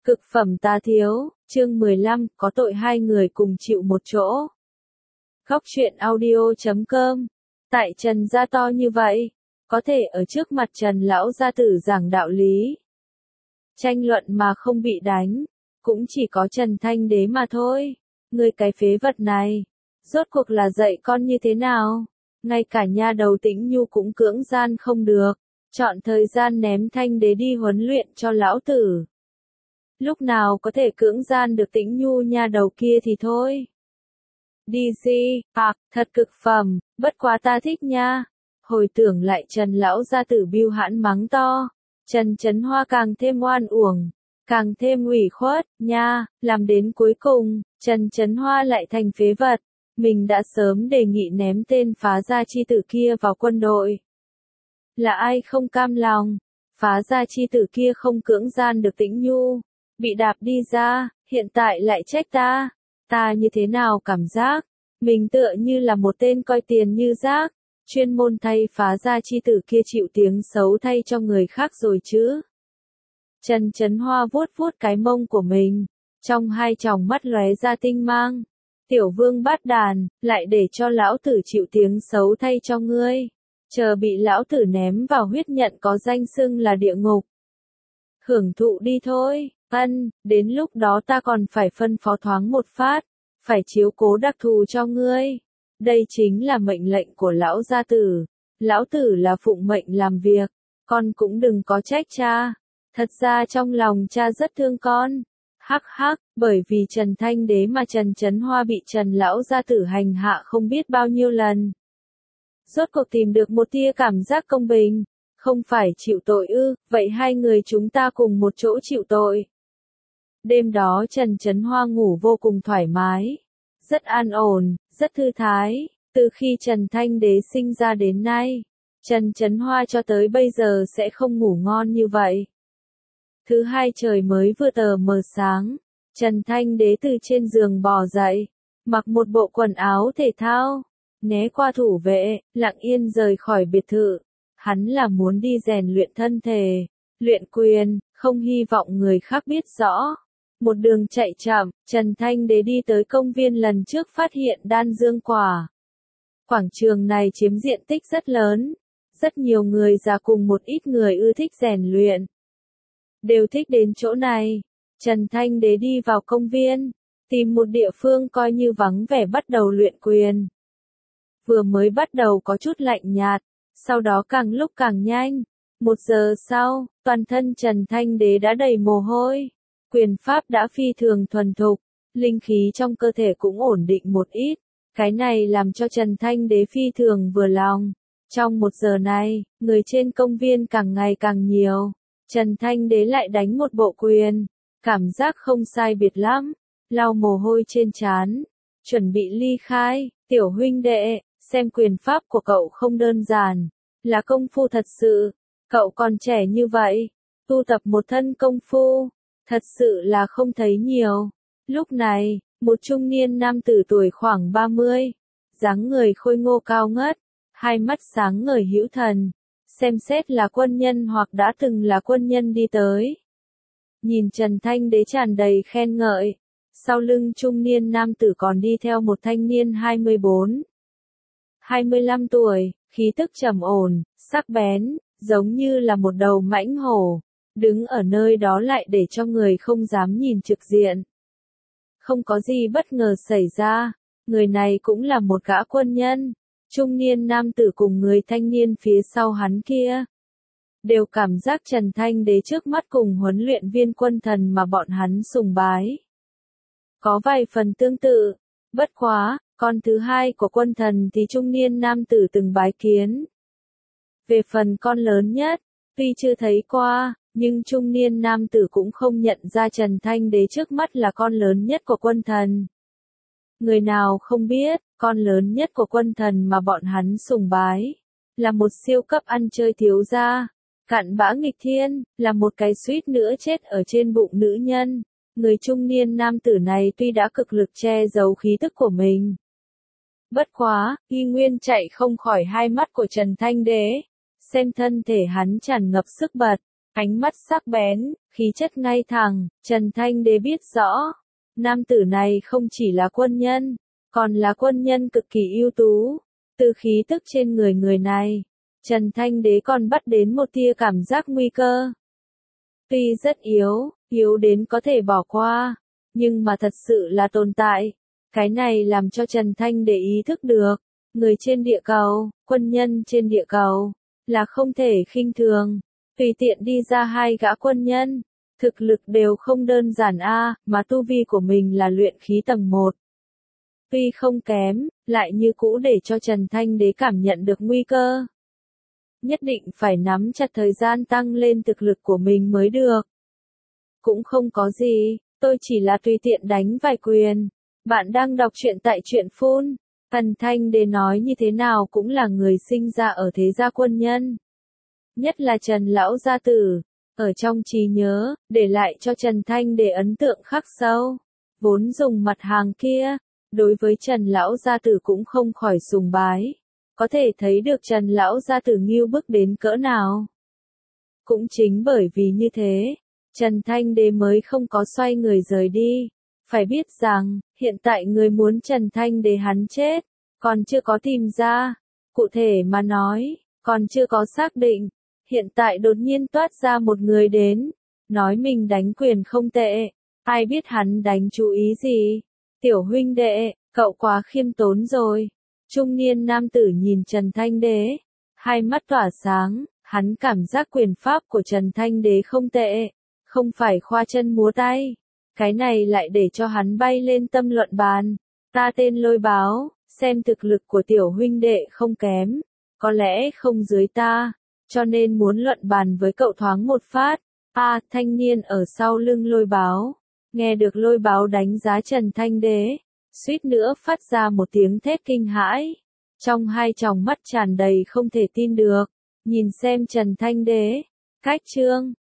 Cực phẩm tá thiếu, chương 15, có tội hai người cùng chịu một chỗ. Góc truyện audio.com. Tại Trần gia to như vậy, có thể ở trước mặt Trần lão gia tử giảng đạo lý. Tranh luận mà không bị đánh, cũng chỉ có Trần Thanh Đế mà thôi. Ngươi cái phế vật này, rốt cuộc là dạy con như thế nào? Ngay cả nha đầu Tĩnh Nhu cũng cưỡng gian không được, chọn thời gian ném Thanh Đế đi huấn luyện cho lão tử. Lúc nào có thể cưỡng gian được Tĩnh Nhu nha đầu kia thì thôi. Đi gì, thật cực phẩm, bất quá ta thích nha. Hồi tưởng lại Trần lão gia tử biêu hãn mắng to, Trần Chấn Hoa càng thêm oan uổng, càng thêm ủy khuất, nha, làm đến cuối cùng, Trần Chấn Hoa lại thành phế vật. Mình đã sớm đề nghị ném tên phá gia chi tử kia vào quân đội. Là ai không cam lòng, phá gia chi tử kia không cưỡng gian được Tĩnh Nhu, bị đạp đi ra, hiện tại lại trách ta. Ta như thế nào cảm giác, mình tựa như là một tên coi tiền như rác, chuyên môn thay phá gia chi tử kia chịu tiếng xấu thay cho người khác rồi chứ. Trần Chấn Hoa vuốt vuốt cái mông của mình, trong hai tròng mắt lóe ra tinh mang. Tiểu vương bát đàn, lại để cho lão tử chịu tiếng xấu thay cho ngươi. Chờ bị lão tử ném vào huyết nhận có danh xưng là địa ngục. Hưởng thụ đi thôi, đến lúc đó ta còn phải phân phó thoáng một phát, phải chiếu cố đặc thù cho ngươi. Đây chính là mệnh lệnh của lão gia tử. Lão tử là phụng mệnh làm việc, con cũng đừng có trách cha. Thật ra trong lòng cha rất thương con. Hắc hắc, bởi vì Trần Thanh Đế mà Trần Chấn Hoa bị Trần lão gia tử hành hạ không biết bao nhiêu lần. Rốt cuộc tìm được một tia cảm giác công bình, không phải chịu tội ư, vậy hai người chúng ta cùng một chỗ chịu tội. Đêm đó Trần Chấn Hoa ngủ vô cùng thoải mái, rất an ổn, rất thư thái, từ khi Trần Thanh Đế sinh ra đến nay, Trần Chấn Hoa cho tới bây giờ sẽ không ngủ ngon như vậy. Thứ hai trời mới vừa tờ mờ sáng, Trần Thanh Đế từ trên giường bò dậy, mặc một bộ quần áo thể thao, né qua thủ vệ, lặng yên rời khỏi biệt thự. Hắn là muốn đi rèn luyện thân thể, luyện quyền, không hy vọng người khác biết rõ. Một đường chạy chậm, Trần Thanh Đế đi tới công viên lần trước phát hiện đan dương quả. Quảng trường này chiếm diện tích rất lớn, rất nhiều người già cùng một ít người ưa thích rèn luyện. Đều thích đến chỗ này. Trần Thanh Đế đi vào công viên, tìm một địa phương coi như vắng vẻ bắt đầu luyện quyền. Vừa mới bắt đầu có chút lạnh nhạt, sau đó càng lúc càng nhanh. 1 giờ sau, toàn thân Trần Thanh Đế đã đầy mồ hôi. Quyền pháp đã phi thường thuần thục, linh khí trong cơ thể cũng ổn định một ít. Cái này làm cho Trần Thanh Đế phi thường vừa lòng. Trong 1 giờ này, người trên công viên càng ngày càng nhiều. Trần Thanh Đế lại đánh một bộ quyền, cảm giác không sai biệt lắm, lau mồ hôi trên trán, chuẩn bị ly khai. Tiểu huynh đệ, xem quyền pháp của cậu không đơn giản, là công phu thật sự. Cậu còn trẻ như vậy, tu tập một thân công phu, thật sự là không thấy nhiều. Lúc này, một trung niên nam tử tuổi khoảng 30, dáng người khôi ngô cao ngất, hai mắt sáng ngời hữu thần, xem xét là quân nhân hoặc đã từng là quân nhân đi tới. Nhìn Trần Thanh Đế tràn đầy khen ngợi, sau lưng trung niên nam tử còn đi theo một thanh niên 24-25 tuổi, khí tức trầm ổn, sắc bén, giống như là một đầu mãnh hổ, đứng ở nơi đó lại để cho người không dám nhìn trực diện. Không có gì bất ngờ xảy ra, người này cũng là một gã quân nhân. Trung niên nam tử cùng người thanh niên phía sau hắn kia, đều cảm giác Trần Thanh Đế trước mắt cùng huấn luyện viên quân thần mà bọn hắn sùng bái. Có vài phần tương tự, bất quá, con thứ hai của quân thần thì trung niên nam tử từng bái kiến. Về phần con lớn nhất, tuy chưa thấy qua, nhưng trung niên nam tử cũng không nhận ra Trần Thanh Đế trước mắt là con lớn nhất của quân thần. Người nào không biết, con lớn nhất của quân thần mà bọn hắn sùng bái, là một siêu cấp ăn chơi thiếu gia, cặn bã nghịch thiên, là một cái suýt nữa chết ở trên bụng nữ nhân. Người trung niên nam tử này tuy đã cực lực che giấu khí tức của mình, bất quá, y nguyên chạy không khỏi hai mắt của Trần Thanh Đế. Xem thân thể hắn tràn ngập sức bật, Ánh mắt sắc bén, khí chất ngay thẳng, Trần Thanh Đế biết rõ. Nam tử này không chỉ là quân nhân, còn là quân nhân cực kỳ ưu tú. Từ khí tức trên người người này, Trần Thanh Đế còn bắt đến một tia cảm giác nguy cơ. Tuy rất yếu, yếu đến có thể bỏ qua, nhưng mà thật sự là tồn tại. Cái này làm cho Trần Thanh Đế ý thức được, người trên địa cầu, quân nhân trên địa cầu, là không thể khinh thường. Tùy tiện đi ra 2 gã quân nhân, thực lực đều không đơn giản mà tu vi của mình là luyện khí tầng 1. Tuy không kém, lại như cũ để cho Trần Thanh Đế cảm nhận được nguy cơ. Nhất định phải nắm chặt thời gian tăng lên thực lực của mình mới được. Cũng không có gì, tôi chỉ là tùy tiện đánh vài quyền. Bạn đang đọc truyện tại truyện phun. Trần Thanh Đế nói như thế nào cũng là người sinh ra ở thế gia quân nhân. Nhất là Trần Lão Gia Tử, ở trong trí nhớ, để lại cho Trần Thanh Đế ấn tượng khắc sâu. Vốn dùng mặt hàng kia, đối với Trần Lão Gia Tử cũng không khỏi sùng bái. Có thể thấy được Trần Lão Gia Tử ngưu bức đến cỡ nào. Cũng chính bởi vì như thế, Trần Thanh Đế mới không có xoay người rời đi. Phải biết rằng, hiện tại người muốn Trần Thanh Đế hắn chết, còn chưa có tìm ra. Cụ thể mà nói, còn chưa có xác định. Hiện tại đột nhiên toát ra một người đến, nói mình đánh quyền không tệ. Ai biết hắn đánh chú ý gì? Tiểu huynh đệ, cậu quá khiêm tốn rồi. Trung niên nam tử nhìn Trần Thanh Đế, hai mắt tỏa sáng, hắn cảm giác quyền pháp của Trần Thanh Đế không tệ, không phải khoa chân múa tay. Cái này lại để cho hắn bay lên tâm luận bàn. Ta tên Lôi Báo, xem thực lực của tiểu huynh đệ không kém, có lẽ không dưới ta, cho nên muốn luận bàn với cậu thoáng một phát. Thanh niên ở sau lưng Lôi Báo, nghe được Lôi Báo đánh giá Trần Thanh Đế, suýt nữa phát ra một tiếng thét kinh hãi. Trong hai tròng mắt tràn đầy không thể tin được, nhìn xem Trần Thanh Đế. Cách chương